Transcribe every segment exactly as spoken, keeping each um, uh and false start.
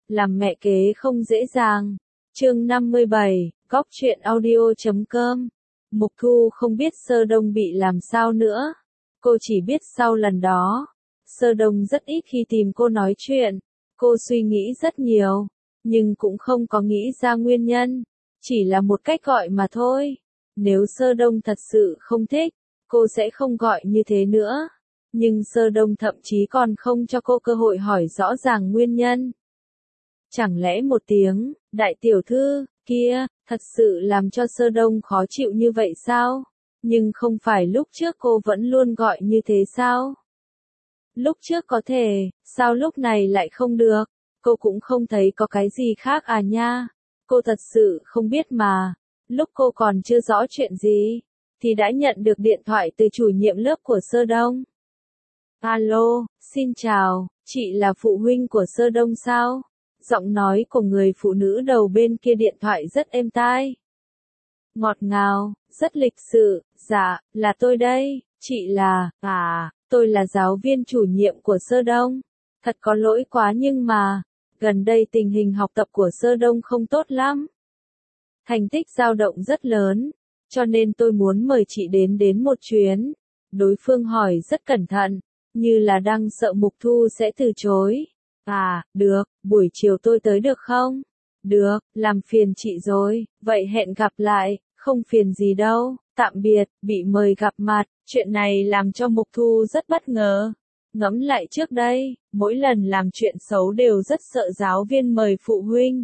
làm mẹ kế không dễ dàng. Chương năm mươi bảy, Góc truyện audio chấm com. Mục Thu không biết Sơ Đông bị làm sao nữa. Cô chỉ biết sau lần đó, Sơ Đông rất ít khi tìm cô nói chuyện. Cô suy nghĩ rất nhiều, nhưng cũng không có nghĩ ra nguyên nhân. Chỉ là một cách gọi mà thôi. Nếu Sơ Đông thật sự không thích, cô sẽ không gọi như thế nữa. Nhưng Sơ Đông thậm chí còn không cho cô cơ hội hỏi rõ ràng nguyên nhân. Chẳng lẽ một tiếng, đại tiểu thư, kia, thật sự làm cho Sơ Đông khó chịu như vậy sao? Nhưng không phải lúc trước cô vẫn luôn gọi như thế sao? Lúc trước có thể, sao lúc này lại không được? Cô cũng không thấy có cái gì khác à nha. Cô thật sự không biết mà. Lúc cô còn chưa rõ chuyện gì, thì đã nhận được điện thoại từ chủ nhiệm lớp của Sơ Đông. Alo, xin chào, chị là phụ huynh của Sơ Đông sao? Giọng nói của người phụ nữ đầu bên kia điện thoại rất êm tai. Ngọt ngào, rất lịch sự, dạ, là tôi đây, chị là, à, tôi là giáo viên chủ nhiệm của Sơ Đông. Thật có lỗi quá nhưng mà, gần đây tình hình học tập của Sơ Đông không tốt lắm. Thành tích dao động rất lớn, cho nên tôi muốn mời chị đến đến một chuyến. Đối phương hỏi rất cẩn thận, như là đang sợ Mục Thu sẽ từ chối. À, được, buổi chiều tôi tới được không? Được, làm phiền chị rồi, vậy hẹn gặp lại, không phiền gì đâu, tạm biệt, bị mời gặp mặt, chuyện này làm cho Mục Thu rất bất ngờ. Ngẫm lại trước đây, mỗi lần làm chuyện xấu đều rất sợ giáo viên mời phụ huynh.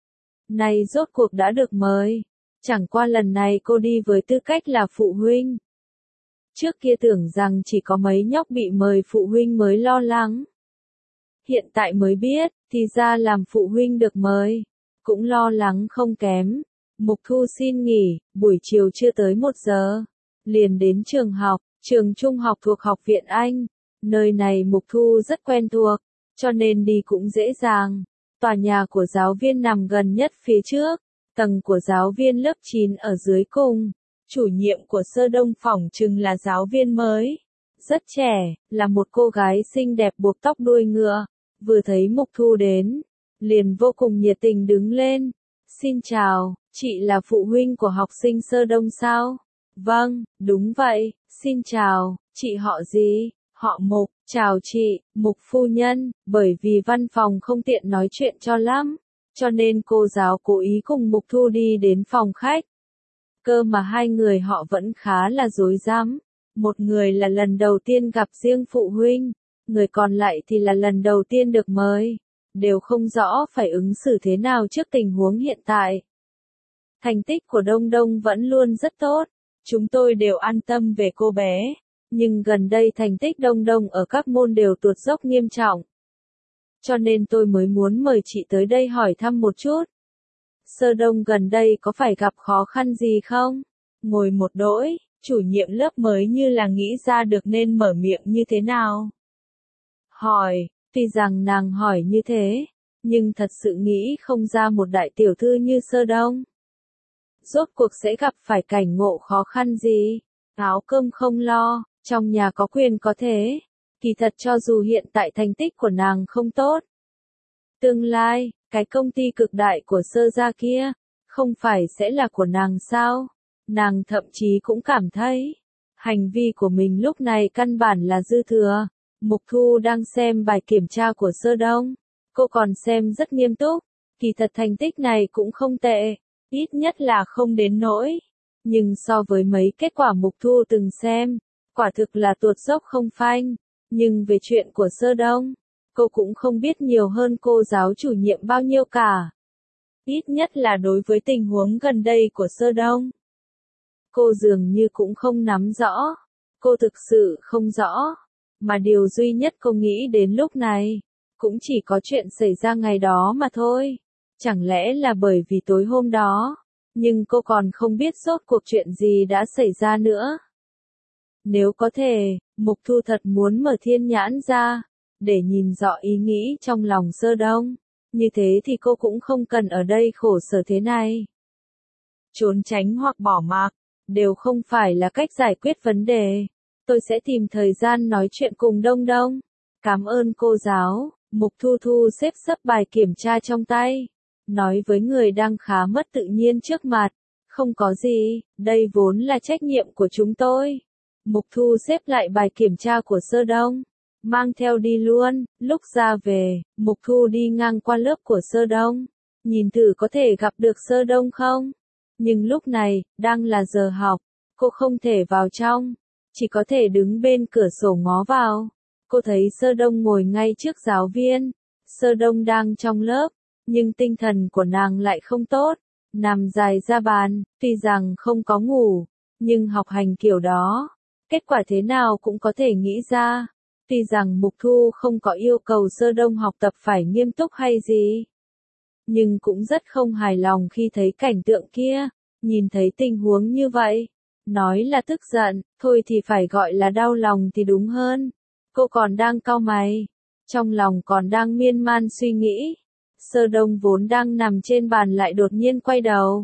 Này rốt cuộc đã được mời, chẳng qua lần này cô đi với tư cách là phụ huynh. Trước kia tưởng rằng chỉ có mấy nhóc bị mời phụ huynh mới lo lắng. Hiện tại mới biết, thì ra làm phụ huynh được mời, cũng lo lắng không kém. Mục Thu xin nghỉ, buổi chiều chưa tới một giờ, liền đến trường học, trường trung học thuộc Học viện Anh. Nơi này Mục Thu rất quen thuộc, cho nên đi cũng dễ dàng. Tòa nhà của giáo viên nằm gần nhất phía trước, tầng của giáo viên lớp chín ở dưới cùng. Chủ nhiệm của Sơ Đông phỏng chừng là giáo viên mới, rất trẻ, là một cô gái xinh đẹp buộc tóc đuôi ngựa. Vừa thấy Mục Thu đến, liền vô cùng nhiệt tình đứng lên. Xin chào, chị là phụ huynh của học sinh Sơ Đông sao? Vâng, đúng vậy, xin chào, chị họ gì? Họ Mục, chào chị, Mục phu nhân, bởi vì văn phòng không tiện nói chuyện cho lắm, cho nên cô giáo cố ý cùng Mục Thu đi đến phòng khách. Cơ mà hai người họ vẫn khá là rối rắm, một người là lần đầu tiên gặp riêng phụ huynh, người còn lại thì là lần đầu tiên được mời, đều không rõ phải ứng xử thế nào trước tình huống hiện tại. Thành tích của Đông Đông vẫn luôn rất tốt, chúng tôi đều an tâm về cô bé. Nhưng gần đây thành tích Đông Đông ở các môn đều tụt dốc nghiêm trọng. Cho nên tôi mới muốn mời chị tới đây hỏi thăm một chút. Sơ Đông gần đây có phải gặp khó khăn gì không? Ngồi một đỗi, chủ nhiệm lớp mới như là nghĩ ra được nên mở miệng như thế nào. Hỏi, tuy rằng nàng hỏi như thế, nhưng thật sự nghĩ không ra một đại tiểu thư như Sơ Đông. Rốt cuộc sẽ gặp phải cảnh ngộ khó khăn gì? Áo cơm không lo. Trong nhà có quyền có thế, kỳ thật cho dù hiện tại thành tích của nàng không tốt. Tương lai, cái công ty cực đại của Sơ gia kia, không phải sẽ là của nàng sao? Nàng thậm chí cũng cảm thấy, hành vi của mình lúc này căn bản là dư thừa. Mục Thu đang xem bài kiểm tra của Sơ Đông, cô còn xem rất nghiêm túc, kỳ thật thành tích này cũng không tệ, ít nhất là không đến nỗi. Nhưng so với mấy kết quả Mục Thu từng xem, quả thực là tuột dốc không phanh, nhưng về chuyện của Sơ Đông, cô cũng không biết nhiều hơn cô giáo chủ nhiệm bao nhiêu cả. Ít nhất là đối với tình huống gần đây của Sơ Đông. Cô dường như cũng không nắm rõ, cô thực sự không rõ, mà điều duy nhất cô nghĩ đến lúc này, cũng chỉ có chuyện xảy ra ngày đó mà thôi. Chẳng lẽ là bởi vì tối hôm đó, nhưng cô còn không biết rốt cuộc chuyện gì đã xảy ra nữa. Nếu có thể, Mục Thu thật muốn mở thiên nhãn ra, để nhìn rõ ý nghĩ trong lòng Sơ Đông. Như thế thì cô cũng không cần ở đây khổ sở thế này. Trốn tránh hoặc bỏ mặc, đều không phải là cách giải quyết vấn đề. Tôi sẽ tìm thời gian nói chuyện cùng Đông Đông. Cảm ơn cô giáo, Mục Thu thu xếp sấp bài kiểm tra trong tay, nói với người đang khá mất tự nhiên trước mặt, không có gì, đây vốn là trách nhiệm của chúng tôi. Mục Thu xếp lại bài kiểm tra của Sơ Đông, mang theo đi luôn, lúc ra về, Mục Thu đi ngang qua lớp của Sơ Đông, nhìn thử có thể gặp được Sơ Đông không. Nhưng lúc này, đang là giờ học, cô không thể vào trong, chỉ có thể đứng bên cửa sổ ngó vào. Cô thấy Sơ Đông ngồi ngay trước giáo viên, Sơ Đông đang trong lớp, nhưng tinh thần của nàng lại không tốt, nằm dài ra bàn, tuy rằng không có ngủ, nhưng học hành kiểu đó, kết quả thế nào cũng có thể nghĩ ra. Tuy rằng Mục Thu không có yêu cầu Sơ Đông học tập phải nghiêm túc hay gì, nhưng cũng rất không hài lòng khi thấy cảnh tượng kia, nhìn thấy tình huống như vậy. Nói là tức giận, thôi thì phải gọi là đau lòng thì đúng hơn. Cô còn đang cau mày, trong lòng còn đang miên man suy nghĩ. Sơ Đông vốn đang nằm trên bàn lại đột nhiên quay đầu,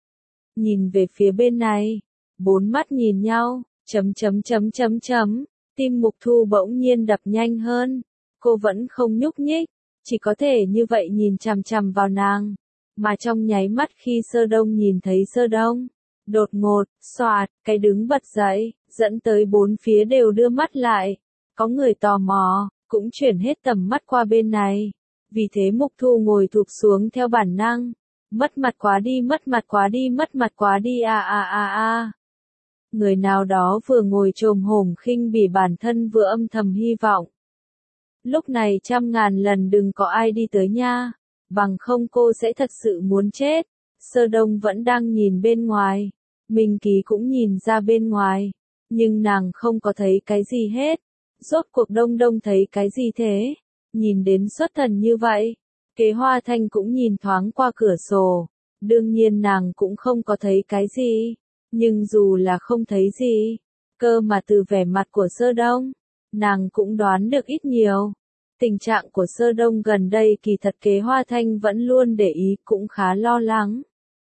nhìn về phía bên này, bốn mắt nhìn nhau, chấm chấm chấm chấm chấm, tim Mục Thu bỗng nhiên đập nhanh hơn. Cô vẫn không nhúc nhích, chỉ có thể như vậy nhìn chằm chằm vào nàng, mà trong nháy mắt khi Sơ Đông nhìn thấy Sơ Đông, đột ngột, xoạt, cái đứng bật dậy, dẫn tới bốn phía đều đưa mắt lại, có người tò mò, cũng chuyển hết tầm mắt qua bên này. Vì thế Mục Thu ngồi thụp xuống theo bản năng, mất mặt quá đi, mất mặt quá đi, mất mặt quá đi a a a a. Người nào đó vừa ngồi chồm hổm khinh bỉ bản thân vừa âm thầm hy vọng. Lúc này trăm ngàn lần đừng có ai đi tới nha, bằng không cô sẽ thật sự muốn chết. Sơ Đông vẫn đang nhìn bên ngoài, Minh Ký cũng nhìn ra bên ngoài, nhưng nàng không có thấy cái gì hết. Rốt cuộc Đông Đông thấy cái gì thế? Nhìn đến xuất thần như vậy. Kế Hoa Thanh cũng nhìn thoáng qua cửa sổ, đương nhiên nàng cũng không có thấy cái gì, nhưng dù là không thấy gì, cơ mà từ vẻ mặt của Sơ Đông, nàng cũng đoán được ít nhiều. Tình trạng của Sơ Đông gần đây kỳ thật Kế Hoa Thanh vẫn luôn để ý, cũng khá lo lắng.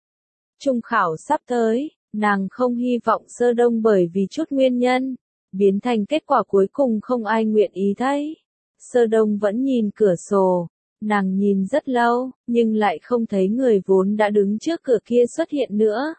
Trung khảo sắp tới, nàng không hy vọng Sơ Đông bởi vì chút nguyên nhân, biến thành kết quả cuối cùng không ai nguyện ý thấy. Sơ Đông vẫn nhìn cửa sổ, nàng nhìn rất lâu, nhưng lại không thấy người vốn đã đứng trước cửa kia xuất hiện nữa.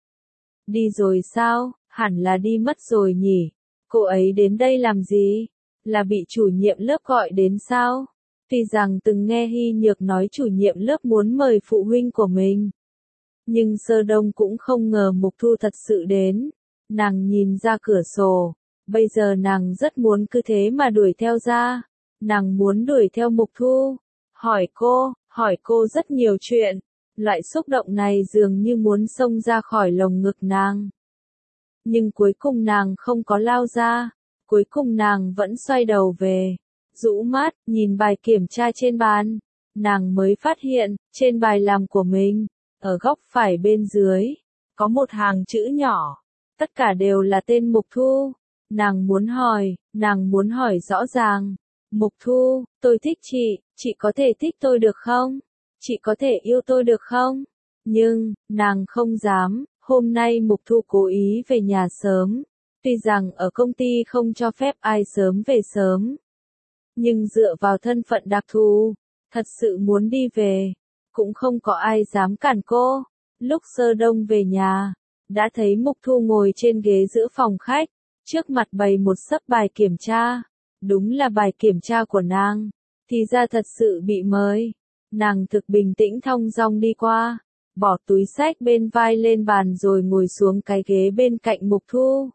Đi rồi sao? Hẳn là đi mất rồi nhỉ? Cô ấy đến đây làm gì? Là bị chủ nhiệm lớp gọi đến sao? Tuy rằng từng nghe Hy Nhược nói chủ nhiệm lớp muốn mời phụ huynh của mình, nhưng Sơ Đông cũng không ngờ Mục Thu thật sự đến. Nàng nhìn ra cửa sổ, bây giờ nàng rất muốn cứ thế mà đuổi theo ra. Nàng muốn đuổi theo Mục Thu, hỏi cô, hỏi cô rất nhiều chuyện. Loại xúc động này dường như muốn xông ra khỏi lồng ngực nàng. Nhưng cuối cùng nàng không có lao ra, cuối cùng nàng vẫn xoay đầu về, rũ mắt, nhìn bài kiểm tra trên bàn. Nàng mới phát hiện, trên bài làm của mình, ở góc phải bên dưới, có một hàng chữ nhỏ, tất cả đều là tên Mục Thu. Nàng muốn hỏi, nàng muốn hỏi rõ ràng. Mục Thu, tôi thích chị, chị có thể thích tôi được không? Chị có thể yêu tôi được không? Nhưng, nàng không dám. Hôm nay Mục Thu cố ý về nhà sớm, tuy rằng ở công ty không cho phép ai sớm về sớm, nhưng dựa vào thân phận đặc thù, thật sự muốn đi về, cũng không có ai dám cản cô. Lúc Sơ Đông về nhà, đã thấy Mục Thu ngồi trên ghế giữa phòng khách, trước mặt bày một xấp bài kiểm tra, đúng là bài kiểm tra của nàng, thì ra thật sự bị mời. Nàng thực bình tĩnh thong dong đi qua, bỏ túi xách bên vai lên bàn rồi ngồi xuống cái ghế bên cạnh Mục Thu.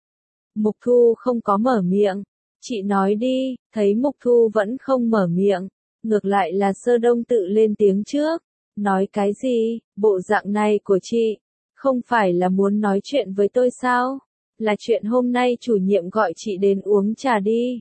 Mục Thu không có mở miệng, chị nói đi. Thấy Mục Thu vẫn không mở miệng, ngược lại là Sơ Đông tự lên tiếng trước. Nói cái gì? Bộ dạng này của chị, không phải là muốn nói chuyện với tôi sao? Là chuyện hôm nay chủ nhiệm gọi chị đến uống trà đi.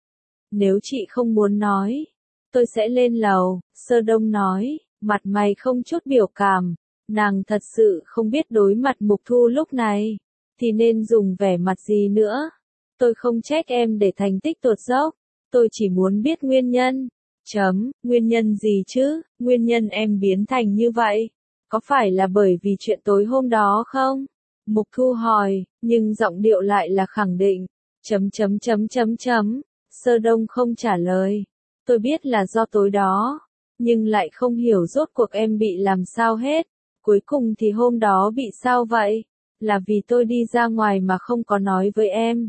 Nếu chị không muốn nói, tôi sẽ lên lầu. Sơ Đông nói, mặt mày không chút biểu cảm. Nàng thật sự không biết đối mặt Mục Thu lúc này, thì nên dùng vẻ mặt gì nữa. Tôi không trách em để thành tích tụt dốc, tôi chỉ muốn biết nguyên nhân. Chấm, nguyên nhân gì chứ? Nguyên nhân em biến thành như vậy, có phải là bởi vì chuyện tối hôm đó không? Mục Thu hỏi, nhưng giọng điệu lại là khẳng định. Chấm chấm chấm chấm chấm. Sơ Đông không trả lời. Tôi biết là do tối đó, nhưng lại không hiểu rốt cuộc em bị làm sao hết. Cuối cùng thì hôm đó bị sao vậy? Là vì tôi đi ra ngoài mà không có nói với em?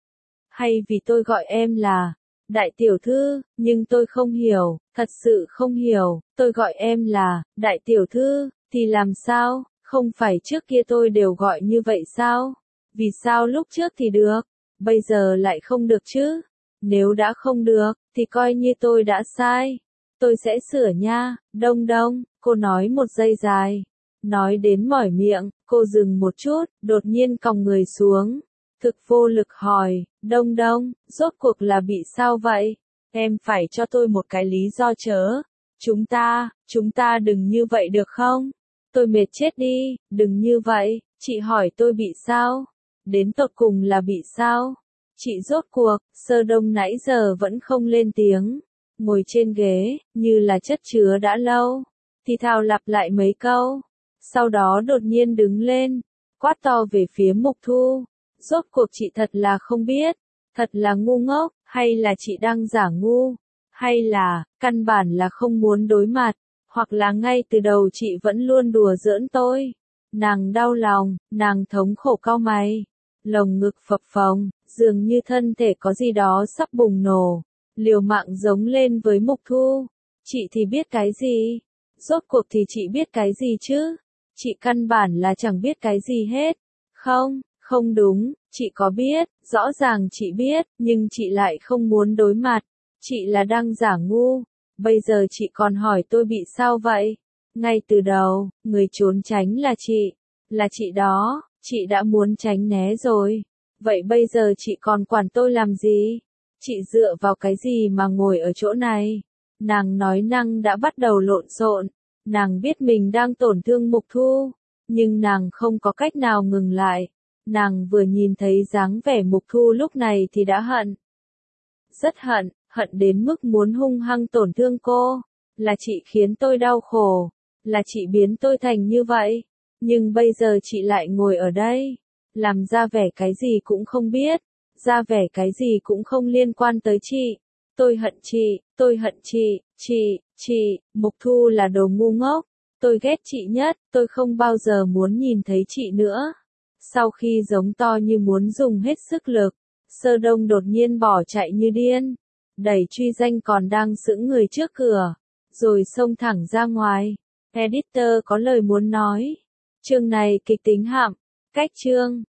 Hay vì tôi gọi em là đại tiểu thư, nhưng tôi không hiểu, thật sự không hiểu, tôi gọi em là đại tiểu thư, thì làm sao, không phải trước kia tôi đều gọi như vậy sao? Vì sao lúc trước thì được, bây giờ lại không được chứ? Nếu đã không được, thì coi như tôi đã sai. Tôi sẽ sửa nha, Đông Đông, cô nói một giây dài. Nói đến mỏi miệng, cô dừng một chút, đột nhiên còng người xuống. Thực vô lực hỏi, Đông Đông, rốt cuộc là bị sao vậy? Em phải cho tôi một cái lý do chớ. Chúng ta, chúng ta đừng như vậy được không? Tôi mệt chết đi, đừng như vậy, chị hỏi tôi bị sao? Đến tột cùng là bị sao? Chị rốt cuộc, Sơ Đông nãy giờ vẫn không lên tiếng. Ngồi trên ghế, như là chất chứa đã lâu. Thì thào lặp lại mấy câu. Sau đó đột nhiên đứng lên, quát to về phía Mục Thu. Rốt cuộc chị thật là không biết, thật là ngu ngốc, hay là chị đang giả ngu, hay là, căn bản là không muốn đối mặt, hoặc là ngay từ đầu chị vẫn luôn đùa giỡn tôi. Nàng đau lòng, nàng thống khổ cau mày, lồng ngực phập phồng, dường như thân thể có gì đó sắp bùng nổ, liều mạng giống lên với Mục Thu. Chị thì biết cái gì? Rốt cuộc thì chị biết cái gì chứ? Chị căn bản là chẳng biết cái gì hết. Không, không đúng, chị có biết, rõ ràng chị biết, nhưng chị lại không muốn đối mặt. Chị là đang giả ngu. Bây giờ chị còn hỏi tôi bị sao vậy? Ngay từ đầu, người trốn tránh là chị. Là chị đó, chị đã muốn tránh né rồi. Vậy bây giờ chị còn quản tôi làm gì? Chị dựa vào cái gì mà ngồi ở chỗ này? Nàng nói năng đã bắt đầu lộn xộn. Nàng biết mình đang tổn thương Mục Thu, nhưng nàng không có cách nào ngừng lại. Nàng vừa nhìn thấy dáng vẻ Mục Thu lúc này thì đã hận. Rất hận, hận đến mức muốn hung hăng tổn thương cô. Là chị khiến tôi đau khổ. Là chị biến tôi thành như vậy. Nhưng bây giờ chị lại ngồi ở đây. Làm ra vẻ cái gì cũng không biết. Ra vẻ cái gì cũng không liên quan tới chị. Tôi hận chị, tôi hận chị, chị, chị, Mục Thu là đồ ngu ngốc. Tôi ghét chị nhất, tôi không bao giờ muốn nhìn thấy chị nữa. Sau khi giống to như muốn dùng hết sức lực, Sơ Đông đột nhiên bỏ chạy như điên, đẩy truy danh còn đang sững người trước cửa, rồi xông thẳng ra ngoài. Editor có lời muốn nói. Chương này kịch tính hạm, cách chương.